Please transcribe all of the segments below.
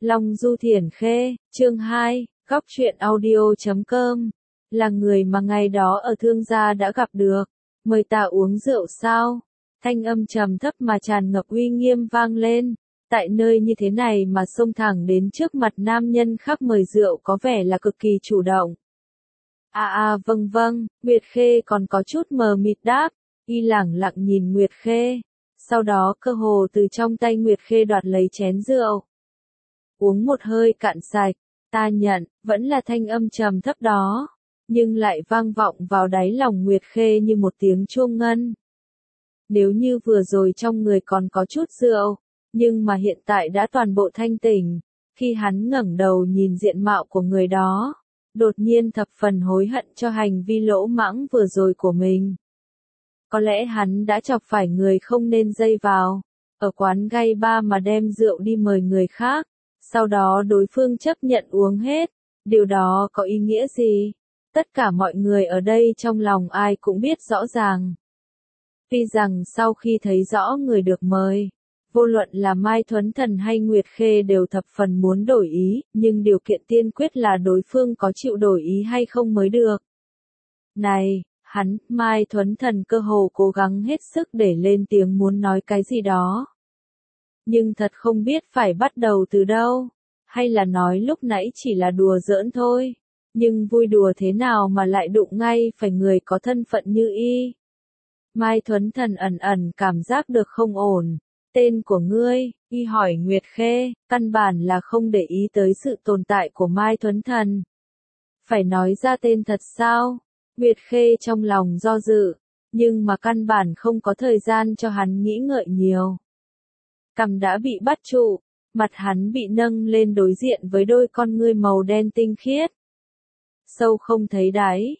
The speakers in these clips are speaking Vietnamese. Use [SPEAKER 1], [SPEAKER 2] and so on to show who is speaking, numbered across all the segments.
[SPEAKER 1] Long Du Thiển Khê, chương 2, góc truyện audio.com, là người mà ngày đó ở thương gia đã gặp được, mời ta uống rượu sao? Thanh âm trầm thấp mà tràn ngập uy nghiêm vang lên, tại nơi như thế này mà xông thẳng đến trước mặt nam nhân khác mời rượu có vẻ là cực kỳ chủ động. Vâng, Nguyệt Khê còn có chút mờ mịt đáp, y lẳng lặng nhìn Nguyệt Khê, sau đó cơ hồ từ trong tay Nguyệt Khê đoạt lấy chén rượu. Uống một hơi cạn sạch, ta nhận, vẫn là thanh âm trầm thấp đó, nhưng lại vang vọng vào đáy lòng Nguyệt Khê như một tiếng chuông ngân. Nếu như vừa rồi trong người còn có chút rượu, nhưng mà hiện tại đã toàn bộ thanh tỉnh, khi hắn ngẩng đầu nhìn diện mạo của người đó, đột nhiên thập phần hối hận cho hành vi lỗ mãng vừa rồi của mình. Có lẽ hắn đã chọc phải người không nên dây vào, ở quán gay bar mà đem rượu đi mời người khác, sau đó đối phương chấp nhận uống hết, điều đó có ý nghĩa gì? Tất cả mọi người ở đây trong lòng ai cũng biết rõ ràng. Tuy rằng sau khi thấy rõ người được mời, vô luận là Mai Thuấn Thần hay Nguyệt Khê đều thập phần muốn đổi ý, nhưng điều kiện tiên quyết là đối phương có chịu đổi ý hay không mới được. Này, Mai Thuấn Thần cơ hồ cố gắng hết sức để lên tiếng muốn nói cái gì đó. Nhưng thật không biết phải bắt đầu từ đâu, hay là nói lúc nãy chỉ là đùa giỡn thôi, nhưng vui đùa thế nào mà lại đụng ngay phải người có thân phận như y. Mai Thuấn Thần ẩn ẩn cảm giác được không ổn. Tên của ngươi, y hỏi Nguyệt Khê, căn bản là không để ý tới sự tồn tại của Mai Thuấn Thần. Phải nói ra tên thật sao? Nguyệt Khê trong lòng do dự, nhưng mà căn bản không có thời gian cho hắn nghĩ ngợi nhiều. Cằm đã bị bắt trụ, mặt hắn bị nâng lên đối diện với đôi con ngươi màu đen tinh khiết. Sâu không thấy đáy,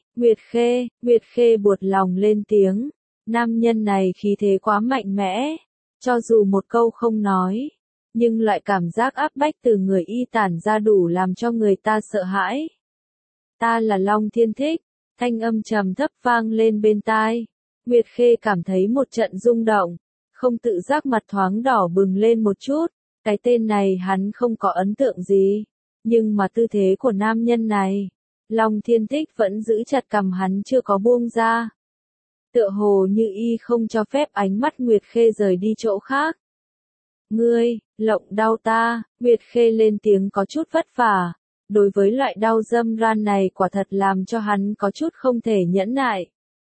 [SPEAKER 1] Nguyệt Khê buột lòng lên tiếng, nam nhân này khí thế quá mạnh mẽ, cho dù một câu không nói, nhưng loại cảm giác áp bách từ người y tản ra đủ làm cho người ta sợ hãi. Ta là Long Thiên Thích, thanh âm trầm thấp vang lên bên tai. Nguyệt Khê cảm thấy một trận rung động, không tự giác mặt thoáng đỏ bừng lên một chút, cái tên này hắn không có ấn tượng gì, nhưng mà tư thế của nam nhân này, Long Thiên Thích vẫn giữ chặt cằm hắn chưa có buông ra. Tựa hồ như y không cho phép ánh mắt Nguyệt Khê rời đi chỗ khác. Ngươi, lộng đau ta, Nguyệt Khê lên tiếng có chút vất vả, đối với loại đau dâm ran này quả thật làm cho hắn có chút không thể nhẫn nại.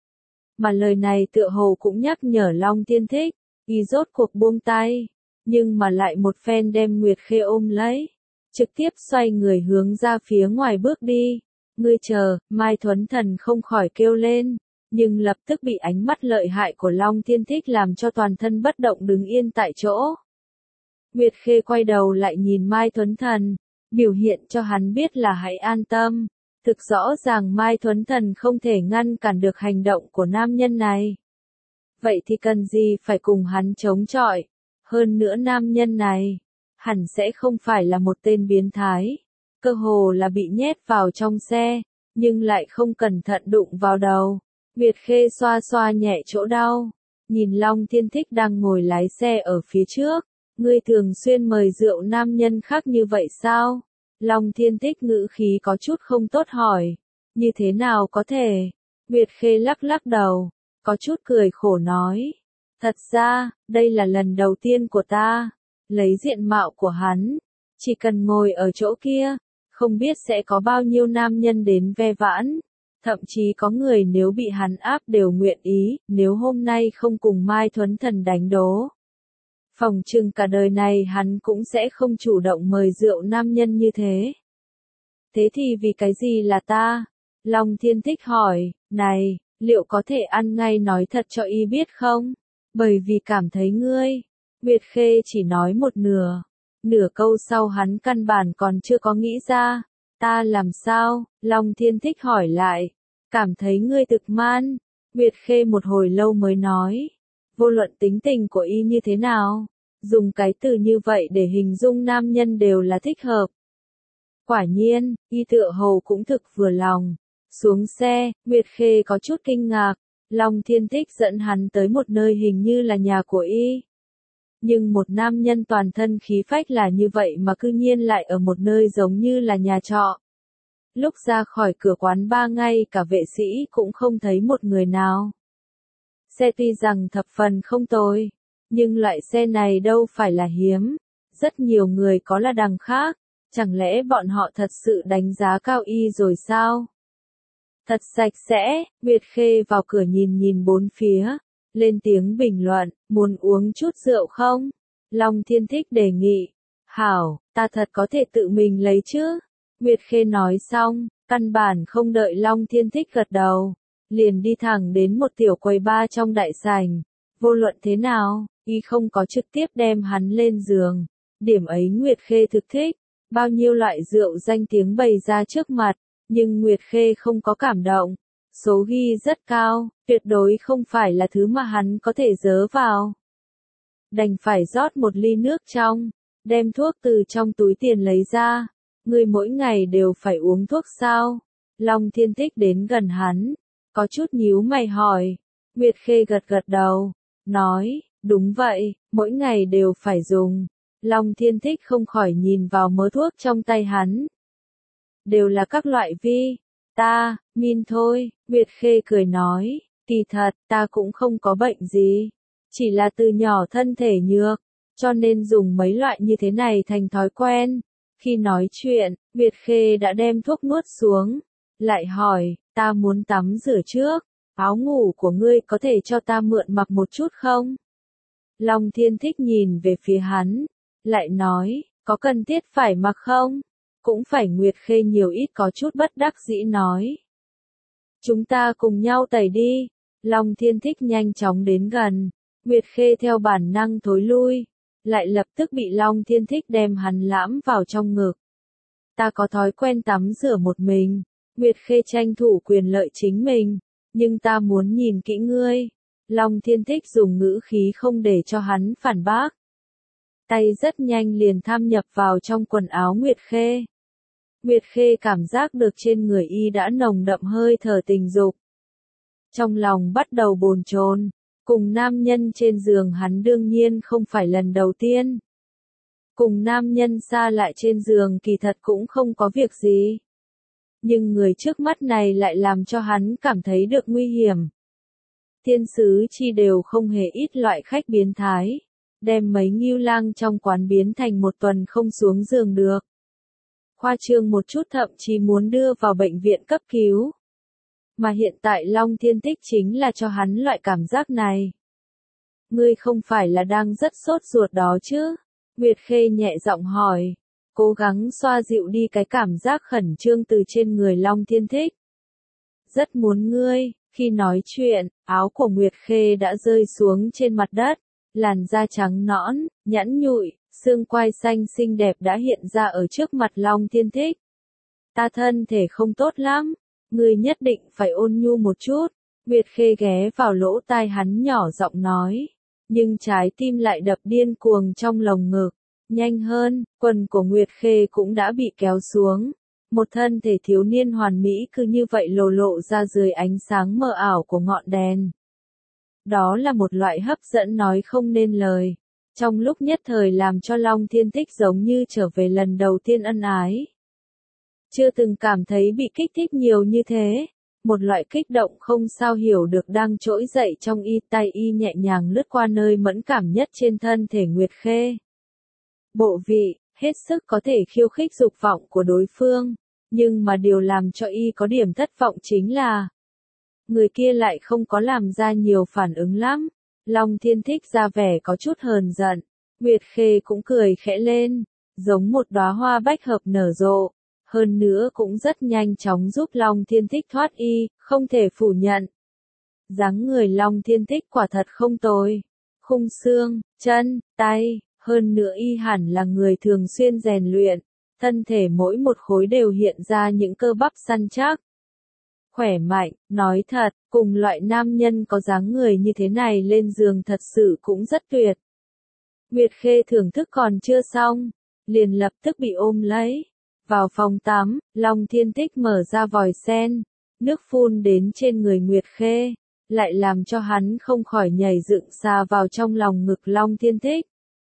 [SPEAKER 1] Mà lời này tựa hồ cũng nhắc nhở Long Thiên Thích, y rốt cuộc buông tay, nhưng mà lại một phen đem Nguyệt Khê ôm lấy, trực tiếp xoay người hướng ra phía ngoài bước đi. Ngươi chờ, Mai Thuấn Thần không khỏi kêu lên, nhưng lập tức bị ánh mắt lợi hại của Long Thiên Thích làm cho toàn thân bất động đứng yên tại chỗ. Nguyệt Khê quay đầu lại nhìn Mai Thuấn Thần, biểu hiện cho hắn biết là hãy an tâm, thực rõ ràng Mai Thuấn Thần không thể ngăn cản được hành động của nam nhân này. Vậy thì cần gì phải cùng hắn chống chọi, hơn nữa nam nhân này, hẳn sẽ không phải là một tên biến thái, cơ hồ là bị nhét vào trong xe, nhưng lại không cẩn thận đụng vào đầu. Nguyệt Khê xoa xoa nhẹ chỗ đau, nhìn Long Thiên Thích đang ngồi lái xe ở phía trước, ngươi thường xuyên mời rượu nam nhân khác như vậy sao? Long Thiên Thích ngữ khí có chút không tốt hỏi, như thế nào có thể? Nguyệt Khê lắc lắc đầu, có chút cười khổ nói, thật ra, đây là lần đầu tiên của ta, lấy diện mạo của hắn, chỉ cần ngồi ở chỗ kia, không biết sẽ có bao nhiêu nam nhân đến ve vãn. Thậm chí có người nếu bị hắn áp đều nguyện ý, nếu hôm nay không cùng Mai Thuấn Thần đánh đố. Phỏng chừng cả đời này hắn cũng sẽ không chủ động mời rượu nam nhân như thế. Thế thì vì cái gì là ta? Long Thiên Thích hỏi, này, liệu có thể ăn ngay nói thật cho y biết không? Bởi vì cảm thấy ngươi. Nguyệt Khê chỉ nói một nửa. Nửa câu sau hắn căn bản còn chưa có nghĩ ra. Ta làm sao? Long Thiên Thích hỏi lại. Cảm thấy ngươi thực man. Nguyệt Khê một hồi lâu mới nói. Vô luận tính tình của y như thế nào, dùng cái từ như vậy để hình dung nam nhân đều là thích hợp. Quả nhiên, y tựa hồ cũng thực vừa lòng. Xuống xe, Nguyệt Khê có chút kinh ngạc. Long Thiên Thích dẫn hắn tới một nơi hình như là nhà của y. Nhưng một nam nhân toàn thân khí phách là như vậy mà cư nhiên lại ở một nơi giống như là nhà trọ. Lúc ra khỏi cửa quán bar ngay cả vệ sĩ cũng không thấy một người nào. Xe tuy rằng thập phần không tồi, nhưng loại xe này đâu phải là hiếm. Rất nhiều người có là đằng khác, chẳng lẽ bọn họ thật sự đánh giá cao y rồi sao? Thật sạch sẽ, Nguyệt Khê vào cửa nhìn nhìn bốn phía, lên tiếng bình luận, muốn uống chút rượu không? Long Thiên Thích đề nghị, hảo, ta thật có thể tự mình lấy chứ? Nguyệt Khê nói xong, căn bản không đợi Long Thiên Thích gật đầu, liền đi thẳng đến một tiểu quầy bar trong đại sảnh. Vô luận thế nào, y không có trực tiếp đem hắn lên giường. Điểm ấy Nguyệt Khê thực thích, bao nhiêu loại rượu danh tiếng bày ra trước mặt, nhưng Nguyệt Khê không có cảm động. Số ghi rất cao, tuyệt đối không phải là thứ mà hắn có thể dớ vào. Đành phải rót một ly nước trong, đem thuốc từ trong túi tiền lấy ra. Ngươi mỗi ngày đều phải uống thuốc sao? Long Thiên Thích đến gần hắn, có chút nhíu mày hỏi. Nguyệt Khê gật gật đầu, nói, đúng vậy, mỗi ngày đều phải dùng. Long Thiên Thích không khỏi nhìn vào mớ thuốc trong tay hắn. Đều là các loại min thôi, Nguyệt Khê cười nói, kỳ thật, ta cũng không có bệnh gì. Chỉ là từ nhỏ thân thể nhược, cho nên dùng mấy loại như thế này thành thói quen. Khi nói chuyện, Nguyệt Khê đã đem thuốc nuốt xuống, lại hỏi, ta muốn tắm rửa trước, áo ngủ của ngươi có thể cho ta mượn mặc một chút không? Long Thiên Thích nhìn về phía hắn, lại nói, có cần thiết phải mặc không? Cũng phải. Nguyệt Khê nhiều ít có chút bất đắc dĩ nói. Chúng ta cùng nhau tẩy đi. Long Thiên Thích nhanh chóng đến gần, Nguyệt Khê theo bản năng thối lui, lại lập tức bị Long Thiên Thích đem hắn lãm vào trong ngực. Ta có thói quen tắm rửa một mình, Nguyệt Khê tranh thủ quyền lợi chính mình, nhưng ta muốn nhìn kỹ ngươi. Long Thiên Thích dùng ngữ khí không để cho hắn phản bác. Tay rất nhanh liền tham nhập vào trong quần áo Nguyệt Khê. Nguyệt Khê cảm giác được trên người y đã nồng đậm hơi thở tình dục. Trong lòng bắt đầu bồn chồn, cùng nam nhân trên giường hắn đương nhiên không phải lần đầu tiên. Cùng nam nhân xa lại trên giường kỳ thật cũng không có việc gì. Nhưng người trước mắt này lại làm cho hắn cảm thấy được nguy hiểm. Thiên sứ chi đều không hề ít loại khách biến thái, đem mấy ngưu lang trong quán biến thành một tuần không xuống giường được. Khoa trương một chút thậm chí muốn đưa vào bệnh viện cấp cứu. Mà hiện tại Long Thiên Thích chính là cho hắn loại cảm giác này. Ngươi không phải là đang rất sốt ruột đó chứ? Nguyệt Khê nhẹ giọng hỏi, cố gắng xoa dịu đi cái cảm giác khẩn trương từ trên người Long Thiên Thích. Rất muốn ngươi. Khi nói chuyện, áo của Nguyệt Khê đã rơi xuống trên mặt đất, làn da trắng nõn, nhẵn nhụi, xương quai xanh xinh đẹp đã hiện ra ở trước mặt Long Thiên Thích. Ta thân thể không tốt lắm, ngươi nhất định phải ôn nhu một chút. Nguyệt Khê ghé vào lỗ tai hắn nhỏ giọng nói, nhưng trái tim lại đập điên cuồng trong lồng ngực. Nhanh hơn, quần của Nguyệt Khê cũng đã bị kéo xuống. Một thân thể thiếu niên hoàn mỹ cứ như vậy lộ ra dưới ánh sáng mờ ảo của ngọn đèn. Đó là một loại hấp dẫn nói không nên lời. Trong lúc nhất thời làm cho Long Thiên Thích giống như trở về lần đầu tiên ân ái. Chưa từng cảm thấy bị kích thích nhiều như thế. Một loại kích động không sao hiểu được đang trỗi dậy trong y, tay y nhẹ nhàng lướt qua nơi mẫn cảm nhất trên thân thể Nguyệt Khê. Bộ vị, hết sức có thể khiêu khích dục vọng của đối phương. Nhưng mà điều làm cho y có điểm thất vọng chính là người kia lại không có làm ra nhiều phản ứng lắm. Long Thiên Thích ra vẻ có chút hờn giận. Nguyệt Khê cũng cười khẽ lên, giống một đóa hoa bách hợp nở rộ. Hơn nữa cũng rất nhanh chóng giúp Long Thiên Thích thoát y, không thể phủ nhận. Dáng người Long Thiên Thích quả thật không tồi. Khung xương, chân, tay, hơn nữa y hẳn là người thường xuyên rèn luyện. Thân thể mỗi một khối đều hiện ra những cơ bắp săn chắc. Khỏe mạnh, nói thật, cùng loại nam nhân có dáng người như thế này lên giường thật sự cũng rất tuyệt. Nguyệt Khê thưởng thức còn chưa xong, liền lập tức bị ôm lấy. Vào phòng tắm, Long Thiên Thích mở ra vòi sen, nước phun đến trên người Nguyệt Khê, lại làm cho hắn không khỏi nhảy dựng xa vào trong lòng ngực Long Thiên Thích.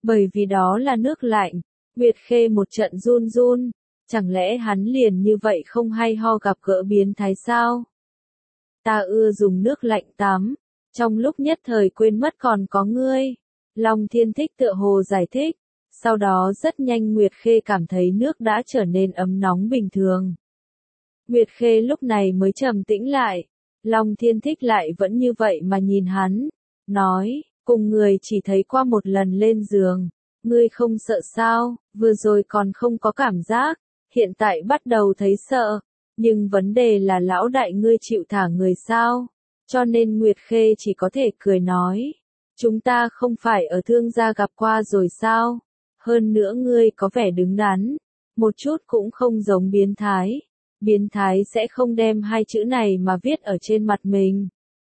[SPEAKER 1] bởi vì đó là nước lạnh. Nguyệt Khê một trận run run, chẳng lẽ hắn liền như vậy không hay ho gặp gỡ biến thái sao? Ta ưa dùng nước lạnh tắm, trong lúc nhất thời quên mất còn có ngươi. Long Thiên Thích tựa hồ giải thích, sau đó rất nhanh Nguyệt Khê cảm thấy nước đã trở nên ấm nóng bình thường. Nguyệt Khê lúc này mới trầm tĩnh lại, Long Thiên Thích lại vẫn như vậy mà nhìn hắn, nói, cùng người chỉ thấy qua một lần lên giường, ngươi không sợ sao, vừa rồi còn không có cảm giác, hiện tại bắt đầu thấy sợ, nhưng vấn đề là lão đại ngươi chịu thả người sao, cho nên Nguyệt Khê chỉ có thể cười nói, chúng ta không phải ở thương gia gặp qua rồi sao, hơn nữa ngươi có vẻ đứng đắn, một chút cũng không giống biến thái sẽ không đem hai chữ này mà viết ở trên mặt mình.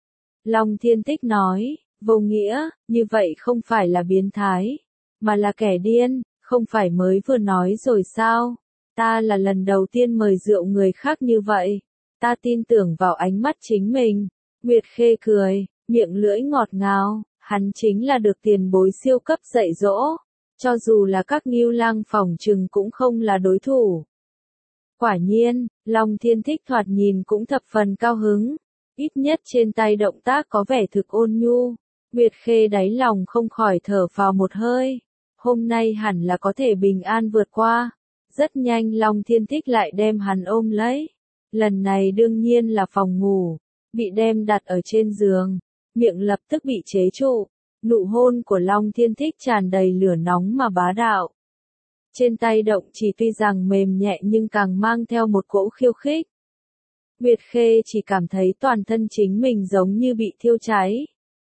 [SPEAKER 1] Long Thiên Tích nói, vô nghĩa, như vậy không phải là biến thái, mà là kẻ điên, không phải mới vừa nói rồi sao, ta là lần đầu tiên mời rượu người khác như vậy, ta tin tưởng vào ánh mắt chính mình. Nguyệt Khê cười, miệng lưỡi ngọt ngào, hắn chính là được tiền bối siêu cấp dạy dỗ, cho dù là các Ngưu Lang phỏng chừng cũng không là đối thủ. Quả nhiên, Long Thiên Thích thoạt nhìn cũng thập phần cao hứng, ít nhất trên tay động tác có vẻ thực ôn nhu. Nguyệt Khê đáy lòng không khỏi thở phào một hơi, hôm nay hẳn là có thể bình an vượt qua. Rất nhanh Long Thiên Thích lại đem hắn ôm lấy, lần này đương nhiên là phòng ngủ, bị đem đặt ở trên giường, miệng lập tức bị chế trụ, nụ hôn của Long Thiên Thích tràn đầy lửa nóng mà bá đạo. Trên tay động chỉ tuy rằng mềm nhẹ nhưng càng mang theo một cỗ khiêu khích. Nguyệt Khê chỉ cảm thấy toàn thân chính mình giống như bị thiêu cháy.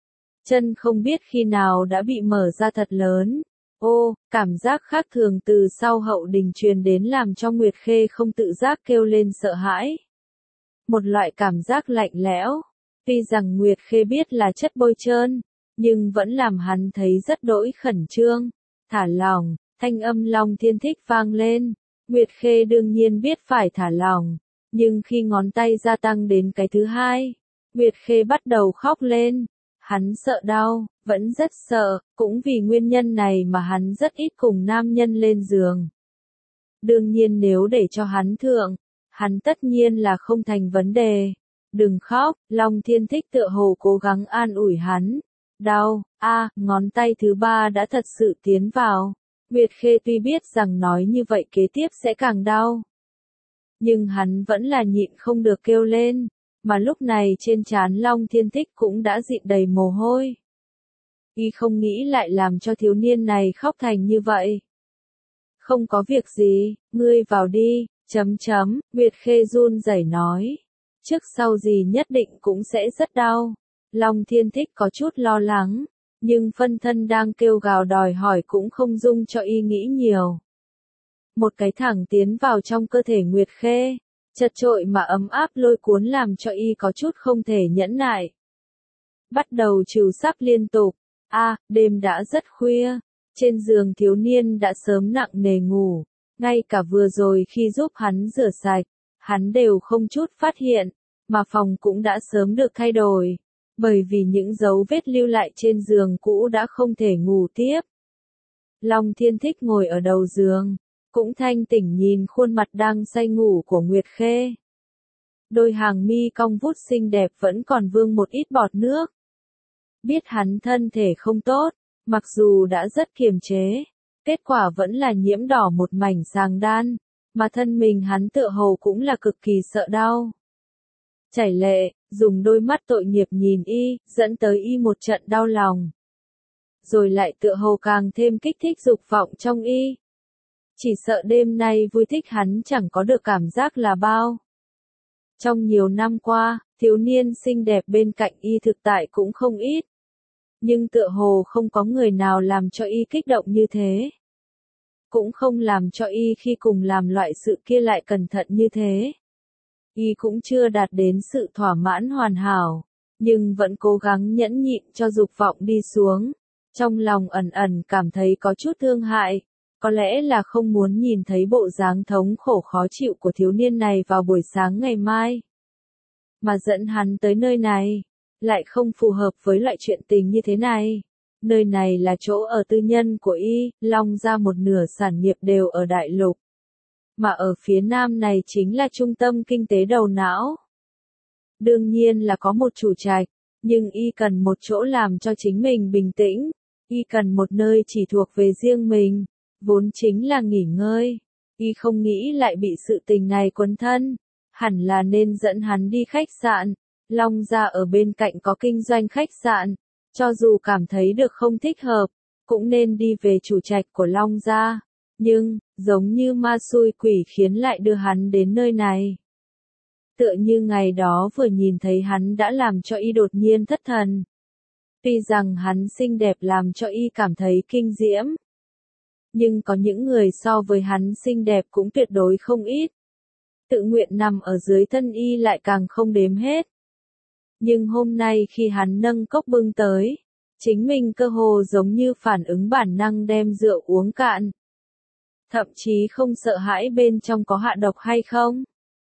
[SPEAKER 1] Chân không biết khi nào đã bị mở ra thật lớn. Ô, cảm giác khác thường từ sau hậu đình truyền đến làm cho Nguyệt Khê không tự giác kêu lên sợ hãi. Một loại cảm giác lạnh lẽo, tuy rằng Nguyệt Khê biết là chất bôi trơn, nhưng vẫn làm hắn thấy rất đỗi khẩn trương. Thả lỏng, thanh âm Long Thiên Thích vang lên, Nguyệt Khê đương nhiên biết phải thả lỏng, nhưng khi ngón tay gia tăng đến cái thứ hai, Nguyệt Khê bắt đầu khóc lên. Hắn sợ đau, vẫn rất sợ, cũng vì nguyên nhân này mà hắn rất ít cùng nam nhân lên giường. Đương nhiên nếu để cho hắn thượng, hắn tất nhiên là không thành vấn đề. Đừng khóc, Long Thiên Thích tựa hồ cố gắng an ủi hắn. Đau, ngón tay thứ ba đã thật sự tiến vào. Nguyệt Khê tuy biết rằng nói như vậy kế tiếp sẽ càng đau, nhưng hắn vẫn là nhịn không được kêu lên. Mà lúc này trên trán Long Thiên Thích cũng đã dịn đầy mồ hôi. Y không nghĩ lại làm cho thiếu niên này khóc thành như vậy. Không có việc gì, ngươi vào đi, Nguyệt Khê run rẩy nói. Trước sau gì nhất định cũng sẽ rất đau. Long Thiên Thích có chút lo lắng, nhưng phân thân đang kêu gào đòi hỏi cũng không dung cho y nghĩ nhiều. Một cái thẳng tiến vào trong cơ thể Nguyệt Khê. Chật trội mà ấm áp lôi cuốn làm cho y có chút không thể nhẫn nại. Bắt đầu trừ sắc liên tục. Đêm đã rất khuya. Trên giường thiếu niên đã sớm nặng nề ngủ. Ngay cả vừa rồi khi giúp hắn rửa sạch, hắn đều không chút phát hiện, mà phòng cũng đã sớm được thay đổi. Bởi vì những dấu vết lưu lại trên giường cũ đã không thể ngủ tiếp. Long Thiên Thích ngồi ở đầu giường, cũng thanh tỉnh nhìn khuôn mặt đang say ngủ của Nguyệt Khê. Đôi hàng mi cong vút xinh đẹp vẫn còn vương một ít bọt nước. Biết hắn thân thể không tốt, mặc dù đã rất kiềm chế, kết quả vẫn là nhiễm đỏ một mảnh sàng đan, mà thân mình hắn tựa hồ cũng là cực kỳ sợ đau. Chảy lệ, dùng đôi mắt tội nghiệp nhìn y, dẫn tới y một trận đau lòng. Rồi lại tựa hồ càng thêm kích thích dục vọng trong y. Chỉ sợ đêm nay vui thích hắn chẳng có được cảm giác là bao. Trong nhiều năm qua, thiếu niên xinh đẹp bên cạnh y thực tại cũng không ít. Nhưng tựa hồ không có người nào làm cho y kích động như thế. Cũng không làm cho y khi cùng làm loại sự kia lại cẩn thận như thế. Y cũng chưa đạt đến sự thỏa mãn hoàn hảo, nhưng vẫn cố gắng nhẫn nhịn cho dục vọng đi xuống. Trong lòng ẩn ẩn cảm thấy có chút thương hại. Có lẽ là không muốn nhìn thấy bộ dáng thống khổ khó chịu của thiếu niên này vào buổi sáng ngày mai. Mà dẫn hắn tới nơi này, lại không phù hợp với loại chuyện tình như thế này. Nơi này là chỗ ở tư nhân của y, Long gia một nửa sản nghiệp đều ở đại lục. Mà ở phía nam này chính là trung tâm kinh tế đầu não. Đương nhiên là có một chủ trạch, nhưng y cần một chỗ làm cho chính mình bình tĩnh, y cần một nơi chỉ thuộc về riêng mình, vốn chính là nghỉ ngơi. Y không nghĩ lại bị sự tình này quấn thân, hẳn là nên dẫn hắn đi khách sạn. Long gia ở bên cạnh có kinh doanh khách sạn, cho dù cảm thấy được không thích hợp, cũng nên đi về chủ trạch của Long gia. Nhưng, giống như ma xui quỷ khiến lại đưa hắn đến nơi này. Tựa như ngày đó vừa nhìn thấy hắn đã làm cho y đột nhiên thất thần. Tuy rằng hắn xinh đẹp làm cho y cảm thấy kinh diễm, nhưng có những người so với hắn xinh đẹp cũng tuyệt đối không ít. Tự nguyện nằm ở dưới thân y lại càng không đếm hết. Nhưng hôm nay khi hắn nâng cốc bưng tới, chính mình cơ hồ giống như phản ứng bản năng đem rượu uống cạn. Thậm chí không sợ hãi bên trong có hạ độc hay không.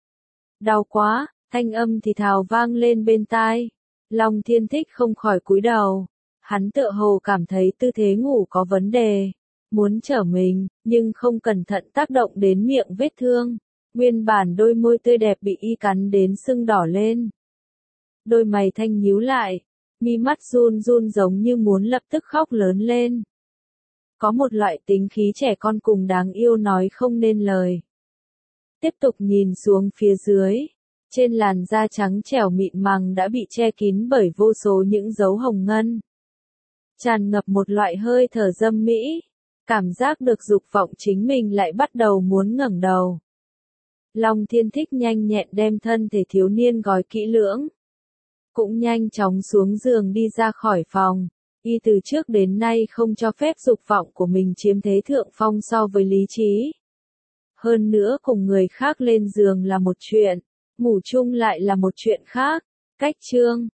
[SPEAKER 1] Đau quá, thanh âm thì thào vang lên bên tai. Long Thiên Thích không khỏi cúi đầu. Hắn tựa hồ cảm thấy tư thế ngủ có vấn đề. Muốn trở mình, nhưng không cẩn thận tác động đến miệng vết thương. Nguyên bản đôi môi tươi đẹp bị y cắn đến sưng đỏ lên. Đôi mày thanh nhíu lại, mi mắt run run giống như muốn lập tức khóc lớn lên. Có một loại tính khí trẻ con cùng đáng yêu nói không nên lời. Tiếp tục nhìn xuống phía dưới, trên làn da trắng trẻo mịn màng đã bị che kín bởi vô số những dấu hồng ngân. Tràn ngập một loại hơi thở dâm mỹ, cảm giác được dục vọng chính mình lại bắt đầu muốn ngẩng đầu. Long Thiên Thích nhanh nhẹn đem thân thể thiếu niên gói kỹ lưỡng. Cũng nhanh chóng xuống giường đi ra khỏi phòng. Y từ trước đến nay không cho phép dục vọng của mình chiếm thế thượng phong so với lý trí. Hơn nữa cùng người khác lên giường là một chuyện, ngủ chung lại là một chuyện khác. Cách chương